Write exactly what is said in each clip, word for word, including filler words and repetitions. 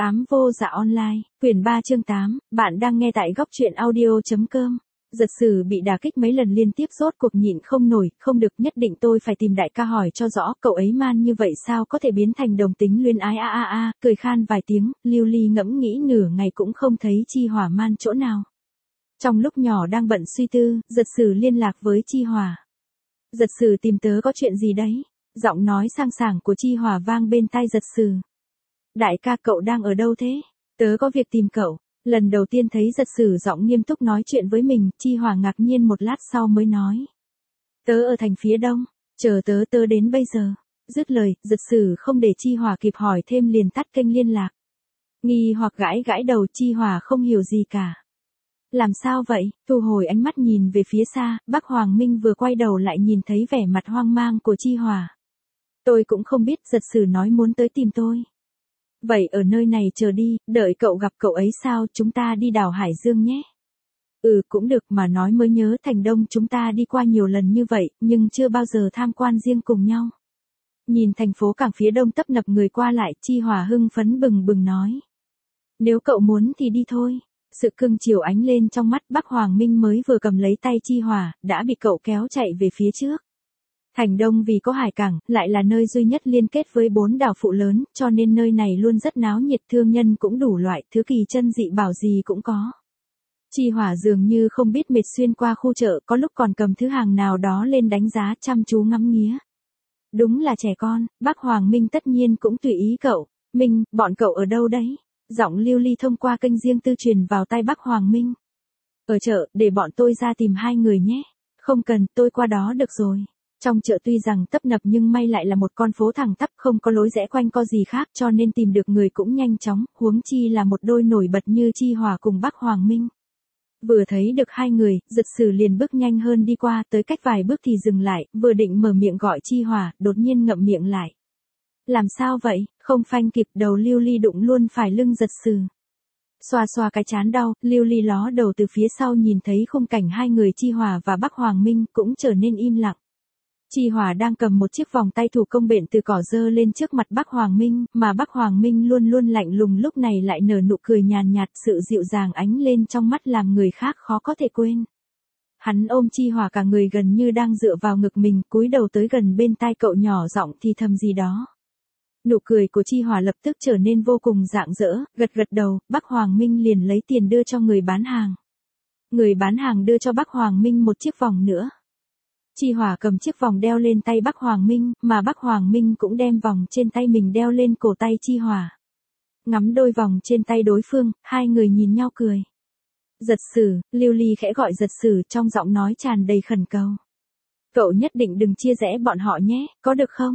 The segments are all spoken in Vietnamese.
Ám vô dạ online, quyển ba chương tám, bạn đang nghe tại góc truyện audio.com. Giật sử bị đả kích mấy lần liên tiếp rốt cuộc nhịn không nổi, không được, nhất định tôi phải tìm đại ca hỏi cho rõ, cậu ấy man như vậy sao có thể biến thành đồng tính luyến ái a a a, cười khan vài tiếng, Lưu Ly ngẫm nghĩ nửa ngày cũng không thấy Chi Hỏa man chỗ nào. Trong lúc nhỏ đang bận suy tư, giật sử liên lạc với Chi Hỏa. Giật sử tìm tớ có chuyện gì đấy? Giọng nói sang sảng của Chi Hỏa vang bên tai giật sử. Đại ca, cậu đang ở đâu thế? Tớ có việc tìm cậu. Lần đầu tiên thấy giật sử giọng nghiêm túc nói chuyện với mình, Chi Hỏa ngạc nhiên một lát sau mới nói. Tớ ở thành phía đông, chờ tớ tớ đến bây giờ. Dứt lời, giật sử không để Chi Hỏa kịp hỏi thêm liền tắt kênh liên lạc. Nghi hoặc gãi gãi đầu, Chi Hỏa không hiểu gì cả. Làm sao vậy? Thu hồi ánh mắt nhìn về phía xa, Bắc Hoàng Minh vừa quay đầu lại nhìn thấy vẻ mặt hoang mang của Chi Hỏa. Tôi cũng không biết, giật sử nói muốn tới tìm tôi. Vậy ở nơi này chờ đi, đợi cậu gặp cậu ấy sao, chúng ta đi đảo Hải Dương nhé. Ừ cũng được, mà nói mới nhớ thành đông chúng ta đi qua nhiều lần như vậy, nhưng chưa bao giờ tham quan riêng cùng nhau. Nhìn thành phố cảng phía đông tấp nập người qua lại, Chi Hỏa hưng phấn bừng bừng nói. Nếu cậu muốn thì đi thôi. Sự cưng chiều ánh lên trong mắt, Bắc Hoàng Minh mới vừa cầm lấy tay Chi Hỏa, đã bị cậu kéo chạy về phía trước. Thành Đông vì có hải cảng, lại là nơi duy nhất liên kết với bốn đảo phụ lớn, cho nên nơi này luôn rất náo nhiệt, thương nhân cũng đủ loại, thứ kỳ chân dị bảo gì cũng có. Chi Hỏa dường như không biết mệt xuyên qua khu chợ, có lúc còn cầm thứ hàng nào đó lên đánh giá, chăm chú ngắm nghía. Đúng là trẻ con, Bắc Hoàng Minh tất nhiên cũng tùy ý cậu. Minh, bọn cậu ở đâu đấy? Giọng Lưu Ly thông qua kênh riêng tư truyền vào tai Bắc Hoàng Minh. Ở chợ, để bọn tôi ra tìm hai người nhé. Không cần, tôi qua đó được rồi. Trong chợ tuy rằng tấp nập nhưng may lại là một con phố thẳng tắp, không có lối rẽ quanh co gì khác, cho nên tìm được người cũng nhanh chóng, huống chi là một đôi nổi bật như Chi Hỏa cùng Bắc Hoàng Minh. Vừa thấy được hai người, giật sử liền bước nhanh hơn đi qua, tới cách vài bước thì dừng lại, vừa định mở miệng gọi Chi Hỏa, đột nhiên ngậm miệng lại. Làm sao vậy? Không phanh kịp, đầu Lưu Ly đụng luôn phải lưng giật sử. Xoa xoa cái chán đau, Lưu Ly ló đầu từ phía sau nhìn thấy khung cảnh hai người Chi Hỏa và Bắc Hoàng Minh cũng trở nên im lặng. Chi Hỏa đang cầm một chiếc vòng tay thủ công bện từ cỏ dơ lên trước mặt Bắc Hoàng Minh, mà Bắc Hoàng Minh luôn luôn lạnh lùng lúc này lại nở nụ cười nhàn nhạt, sự dịu dàng ánh lên trong mắt làm người khác khó có thể quên. Hắn ôm Chi Hỏa cả người gần như đang dựa vào ngực mình, cúi đầu tới gần bên tai cậu nhỏ giọng thì thầm gì đó. Nụ cười của Chi Hỏa lập tức trở nên vô cùng rạng rỡ, gật gật đầu, Bắc Hoàng Minh liền lấy tiền đưa cho người bán hàng. Người bán hàng đưa cho Bắc Hoàng Minh một chiếc vòng nữa. Chi Hỏa cầm chiếc vòng đeo lên tay Bắc Hoàng Minh, mà Bắc Hoàng Minh cũng đem vòng trên tay mình đeo lên cổ tay Chi Hỏa. Ngắm đôi vòng trên tay đối phương, hai người nhìn nhau cười. Giật sử, Lưu Ly khẽ gọi giật sử trong giọng nói tràn đầy khẩn cầu. Cậu nhất định đừng chia rẽ bọn họ nhé, có được không?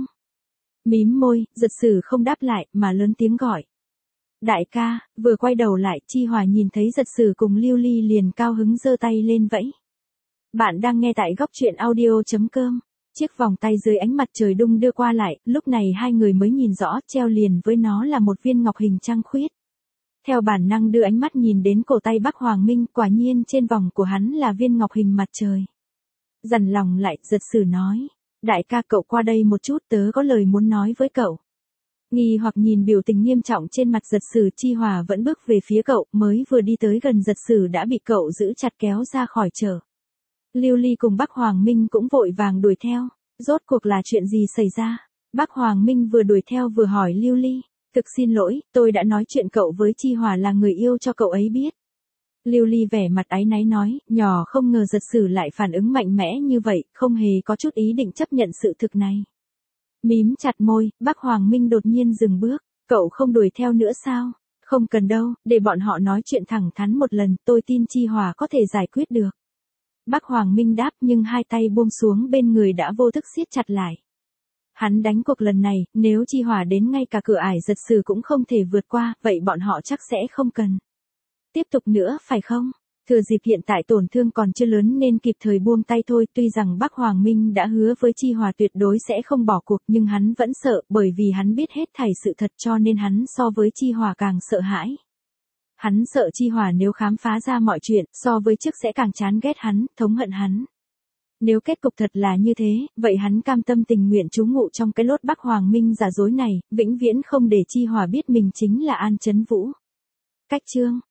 Mím môi, giật sử không đáp lại, mà lớn tiếng gọi. Đại ca, vừa quay đầu lại, Chi Hỏa nhìn thấy giật sử cùng Lưu Ly liền cao hứng giơ tay lên vẫy. Bạn đang nghe tại góc truyện audio.com. Chiếc vòng tay dưới ánh mặt trời đung đưa qua lại, lúc này hai người mới nhìn rõ, treo liền với nó là một viên ngọc hình trăng khuyết. Theo bản năng đưa ánh mắt nhìn đến cổ tay Bắc Hoàng Minh, quả nhiên trên vòng của hắn là viên ngọc hình mặt trời. Dằn lòng lại, giật sử nói. Đại ca, cậu qua đây một chút, tớ có lời muốn nói với cậu. Nghi hoặc nhìn biểu tình nghiêm trọng trên mặt giật sử, Chi Hỏa vẫn bước về phía cậu, mới vừa đi tới gần giật sử đã bị cậu giữ chặt kéo ra khỏi chợ. Lưu Ly cùng Bắc Hoàng Minh cũng vội vàng đuổi theo. Rốt cuộc là chuyện gì xảy ra? Bắc Hoàng Minh vừa đuổi theo vừa hỏi Lưu Ly. Thực xin lỗi, tôi đã nói chuyện cậu với Chi Hỏa là người yêu cho cậu ấy biết. Lưu Ly vẻ mặt áy náy nói, nhỏ không ngờ giật sử lại phản ứng mạnh mẽ như vậy, không hề có chút ý định chấp nhận sự thực này. Mím chặt môi, Bắc Hoàng Minh đột nhiên dừng bước. Cậu không đuổi theo nữa sao? Không cần đâu, để bọn họ nói chuyện thẳng thắn một lần, tôi tin Chi Hỏa có thể giải quyết được. Bắc Hoàng Minh đáp, nhưng hai tay buông xuống bên người đã vô thức siết chặt lại. Hắn đánh cuộc lần này, nếu Chi Hỏa đến ngay cả cửa ải giật sử cũng không thể vượt qua, vậy bọn họ chắc sẽ không cần tiếp tục nữa, phải không? Thừa dịp hiện tại tổn thương còn chưa lớn nên kịp thời buông tay thôi, tuy rằng Bắc Hoàng Minh đã hứa với Chi Hỏa tuyệt đối sẽ không bỏ cuộc, nhưng hắn vẫn sợ, bởi vì hắn biết hết thảy sự thật cho nên hắn so với Chi Hỏa càng sợ hãi. Hắn sợ Chi Hỏa nếu khám phá ra mọi chuyện, so với trước sẽ càng chán ghét hắn, thống hận hắn. Nếu kết cục thật là như thế, vậy hắn cam tâm tình nguyện trú ngụ trong cái lốt Bắc Hoàng Minh giả dối này, vĩnh viễn không để Chi Hòa biết mình chính là An Chấn Vũ. Cách chương